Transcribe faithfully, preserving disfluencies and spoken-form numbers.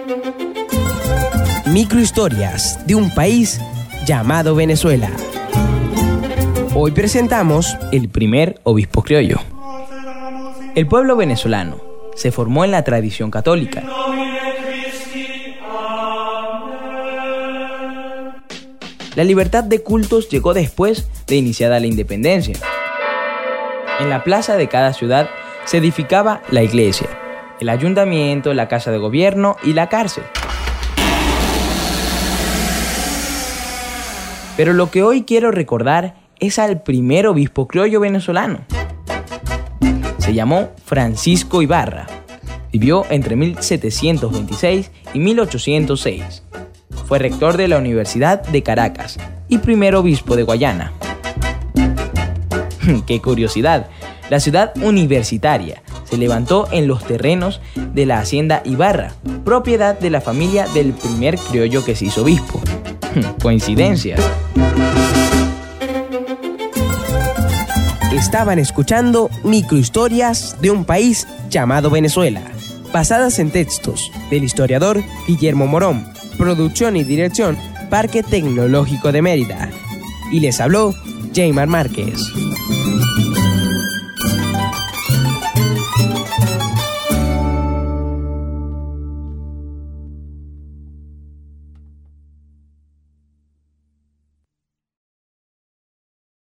Microhistorias de un país llamado Venezuela. Hoy presentamos el primer obispo criollo. El pueblo venezolano se formó en la tradición católica. La libertad de cultos llegó después de iniciada la independencia. En la plaza de cada ciudad se edificaba la iglesia, el ayuntamiento, la casa de gobierno y la cárcel. Pero lo que hoy quiero recordar es al primer obispo criollo venezolano. Se llamó Francisco Ibarra. Vivió entre mil setecientos veintiséis y mil ochocientos seis. Fue rector de la Universidad de Caracas y primer obispo de Guayana. ¡Qué curiosidad! La ciudad universitaria se levantó en los terrenos de la hacienda Ibarra, propiedad de la familia del primer criollo que se hizo obispo. ¿Coincidencia? Estaban escuchando Microhistorias de un país llamado Venezuela, basadas en textos del historiador Guillermo Morón, producción y dirección Parque Tecnológico de Mérida. Y les habló Jaymar Márquez.